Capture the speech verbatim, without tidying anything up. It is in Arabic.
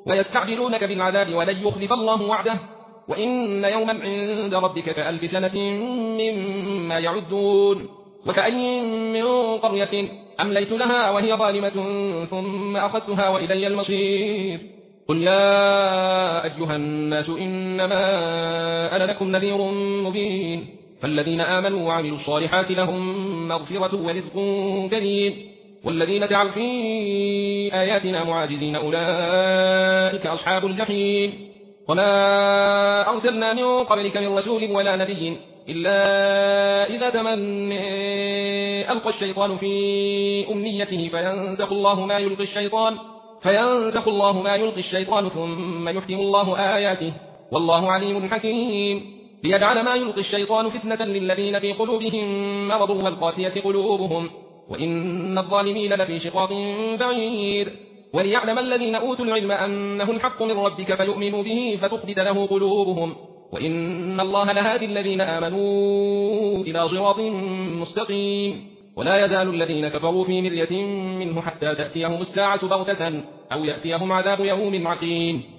ويستعجلونك بالعذاب ولن يخلف الله وعده وإن يوما عند ربك كألف سنة مما يعدون وكأي من قرية أمليت لها وهي ظالمة ثم أخذتها وإلي المصير قل يا أيها الناس إنما أنا لكم نذير مبين فالذين آمنوا وعملوا الصالحات لهم مغفرة ورزق كريم والذين سعوا في آياتنا معاجزين أولئك أصحاب الجحيم وما أرسلنا من قبلك من رسول ولا نبي إلا إذا تمنى ألقى الشيطان في أمنيته فينسخ الله ما يلقي الشيطان فينسخ الله ما يلقي الشيطان ثم يحكم الله آياته والله عليم حكيم ليجعل ما يلقي الشيطان فتنة للذين في قلوبهم مرض والقاسية قلوبهم وإن الظالمين لفي شقاق بعيد وليعلم الذين أوتوا العلم أنه الحق من ربك فيؤمنوا به فتخبت له قلوبهم وإن الله لهادي الذين آمنوا إلى صراط مستقيم ولا يزال الذين كفروا في مرية منه حتى تأتيهم الساعة بغتة أو يأتيهم عذاب يوم عقيم